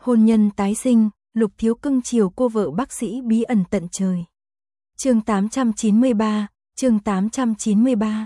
Hôn nhân tái sinh, Lục Thiếu cưng chiều cô vợ bác sĩ bí ẩn tận trời. Chương 893, chương 893.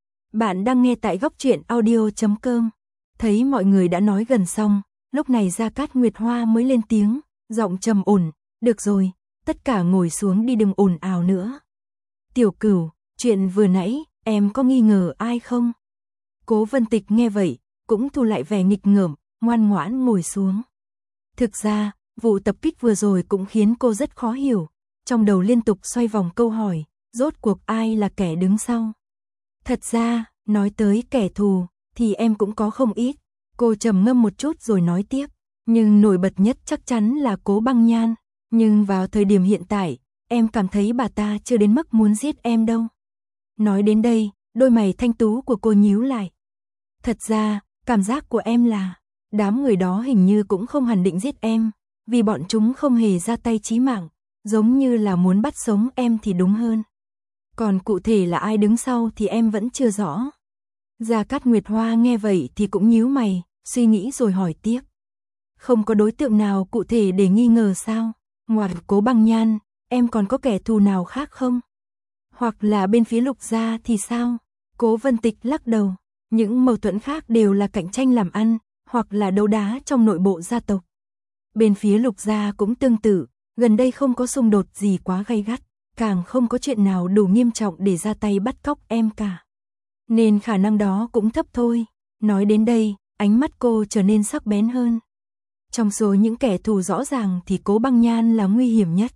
Bạn đang nghe tại góc truyện audio.com. Thấy mọi người đã nói gần xong, lúc này Gia Cát Nguyệt Hoa mới lên tiếng, giọng trầm ổn, "Được rồi, tất cả ngồi xuống đi, đừng ồn ào nữa. Tiểu Cửu, chuyện vừa nãy, em có nghi ngờ ai không?" Cố Vân Tịch nghe vậy, cũng thu lại vẻ nghịch ngợm, ngoan ngoãn ngồi xuống. Thực ra, vụ tập kích vừa rồi cũng khiến cô rất khó hiểu, trong đầu liên tục xoay vòng câu hỏi, rốt cuộc ai là kẻ đứng sau? Thật ra, nói tới kẻ thù, thì em cũng có không ít. Cô trầm ngâm một chút rồi nói tiếp, nhưng nổi bật nhất chắc chắn là Cố Băng Nhan, nhưng vào thời điểm hiện tại, em cảm thấy bà ta chưa đến mức muốn giết em đâu. Nói đến đây, đôi mày thanh tú của cô nhíu lại. Thật ra, cảm giác của em là, đám người đó hình như cũng không hẳn định giết em, vì bọn chúng không hề ra tay chí mạng, giống như là muốn bắt sống em thì đúng hơn. Còn cụ thể là ai đứng sau thì em vẫn chưa rõ. Gia Cát Nguyệt Hoa nghe vậy thì cũng nhíu mày, suy nghĩ rồi hỏi tiếp. Không có đối tượng nào cụ thể để nghi ngờ sao? Ngoài Cố Băng Nhan, em còn có kẻ thù nào khác không? Hoặc là bên phía Lục gia thì sao? Cố Vân Tịch lắc đầu, những mâu thuẫn khác đều là cạnh tranh làm ăn, hoặc là đấu đá trong nội bộ gia tộc. Bên phía Lục gia cũng tương tự, gần đây không có xung đột gì quá gay gắt, càng không có chuyện nào đủ nghiêm trọng để ra tay bắt cóc em cả. Nên khả năng đó cũng thấp thôi. Nói đến đây, ánh mắt cô trở nên sắc bén hơn. Trong số những kẻ thù rõ ràng thì Cố Băng Nhan là nguy hiểm nhất.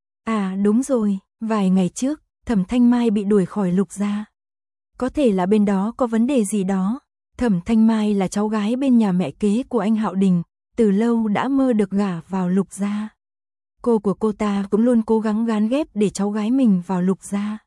À đúng rồi, vài ngày trước, Thẩm Thanh Mai bị đuổi khỏi Lục gia. Có thể là bên đó có vấn đề gì đó. Thẩm Thanh Mai là cháu gái bên nhà mẹ kế của anh Hạo Đình, từ lâu đã mơ được gả vào Lục gia. Cô của cô ta cũng luôn cố gắng gán ghép để cháu gái mình vào Lục gia.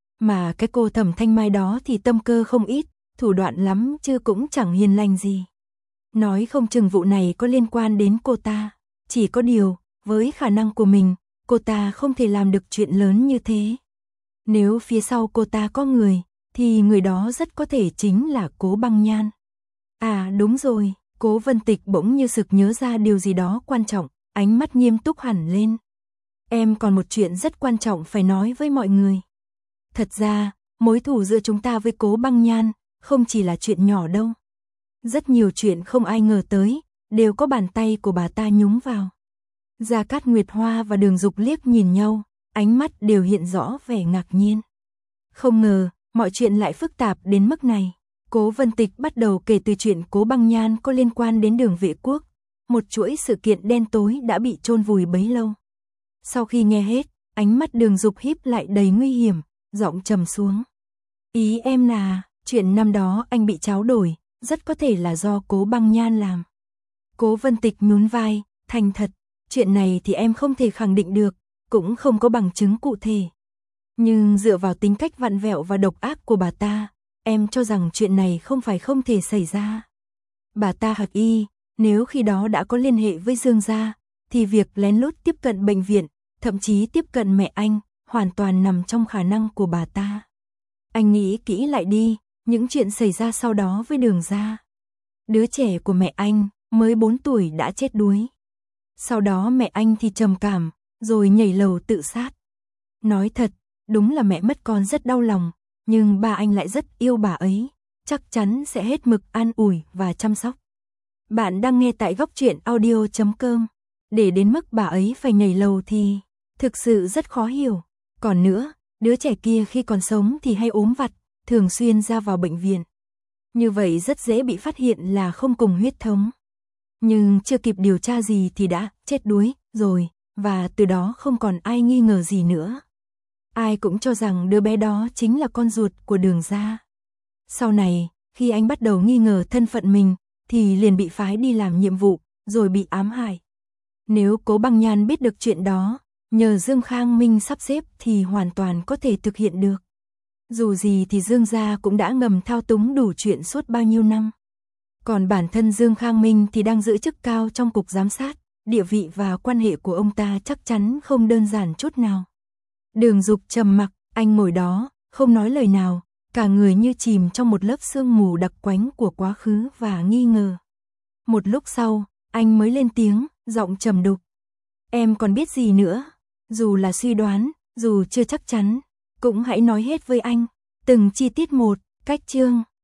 Mà cái cô Thẩm Thanh Mai đó thì tâm cơ không ít, thủ đoạn lắm chứ cũng chẳng hiền lành gì. Nói không chừng vụ này có liên quan đến cô ta. Chỉ có điều, với khả năng của mình, cô ta không thể làm được chuyện lớn như thế. Nếu phía sau cô ta có người, thì người đó rất có thể chính là Cố Băng Nhan. À đúng rồi, Cố Vân Tịch bỗng như sực nhớ ra điều gì đó quan trọng, ánh mắt nghiêm túc hẳn lên. Em còn một chuyện rất quan trọng phải nói với mọi người. Thật ra, mối thù giữa chúng ta với Cố Băng Nhan không chỉ là chuyện nhỏ đâu. Rất nhiều chuyện không ai ngờ tới, đều có bàn tay của bà ta nhúng vào. Gia Cát Nguyệt Hoa và Đường Dục liếc nhìn nhau, ánh mắt đều hiện rõ vẻ ngạc nhiên. Không ngờ, mọi chuyện lại phức tạp đến mức này. Cố Vân Tịch bắt đầu kể từ chuyện Cố Băng Nhan có liên quan đến Đường Vệ Quốc, một chuỗi sự kiện đen tối đã bị chôn vùi bấy lâu. Sau khi nghe hết, ánh mắt Đường Dục híp lại đầy nguy hiểm, giọng trầm xuống. Ý em là, chuyện năm đó anh bị tráo đổi, rất có thể là do Cố Băng Nhan làm. Cố Vân Tịch nhún vai, thành thật, chuyện này thì em không thể khẳng định được, cũng không có bằng chứng cụ thể. Nhưng dựa vào tính cách vặn vẹo và độc ác của bà ta, em cho rằng chuyện này không phải không thể xảy ra. Bà ta Hạc Y, nếu khi đó đã có liên hệ với Dương gia, thì việc lén lút tiếp cận bệnh viện, thậm chí tiếp cận mẹ anh, hoàn toàn nằm trong khả năng của bà ta. Anh nghĩ kỹ lại đi, những chuyện xảy ra sau đó với Đường gia. Đứa trẻ của mẹ anh, mới 4 tuổi đã chết đuối. Sau đó mẹ anh thì trầm cảm, rồi nhảy lầu tự sát. Nói thật, đúng là mẹ mất con rất đau lòng, nhưng ba anh lại rất yêu bà ấy, chắc chắn sẽ hết mực an ủi và chăm sóc. Bạn đang nghe tại góc truyện audio.com. Để đến mức bà ấy phải nhảy lầu thì thực sự rất khó hiểu. Còn nữa, đứa trẻ kia khi còn sống thì hay ốm vặt, thường xuyên ra vào bệnh viện. Như vậy rất dễ bị phát hiện là không cùng huyết thống. Nhưng chưa kịp điều tra gì thì đã chết đuối rồi, và từ đó không còn ai nghi ngờ gì nữa. Ai cũng cho rằng đứa bé đó chính là con ruột của Đường gia. Sau này, khi anh bắt đầu nghi ngờ thân phận mình, thì liền bị phái đi làm nhiệm vụ, rồi bị ám hại. Nếu Cố Băng Nhan biết được chuyện đó, nhờ Dương Khang Minh sắp xếp thì hoàn toàn có thể thực hiện được. Dù gì thì Dương gia cũng đã ngầm thao túng đủ chuyện suốt bao nhiêu năm. Còn bản thân Dương Khang Minh thì đang giữ chức cao trong cục giám sát, địa vị và quan hệ của ông ta chắc chắn không đơn giản chút nào. Đường Dục trầm mặc, anh ngồi đó, không nói lời nào, cả người như chìm trong một lớp sương mù đặc quánh của quá khứ và nghi ngờ. Một lúc sau, anh mới lên tiếng, giọng trầm đục. Em còn biết gì nữa? Dù là suy đoán, dù chưa chắc chắn, cũng hãy nói hết với anh. Từng chi tiết một, cách chương,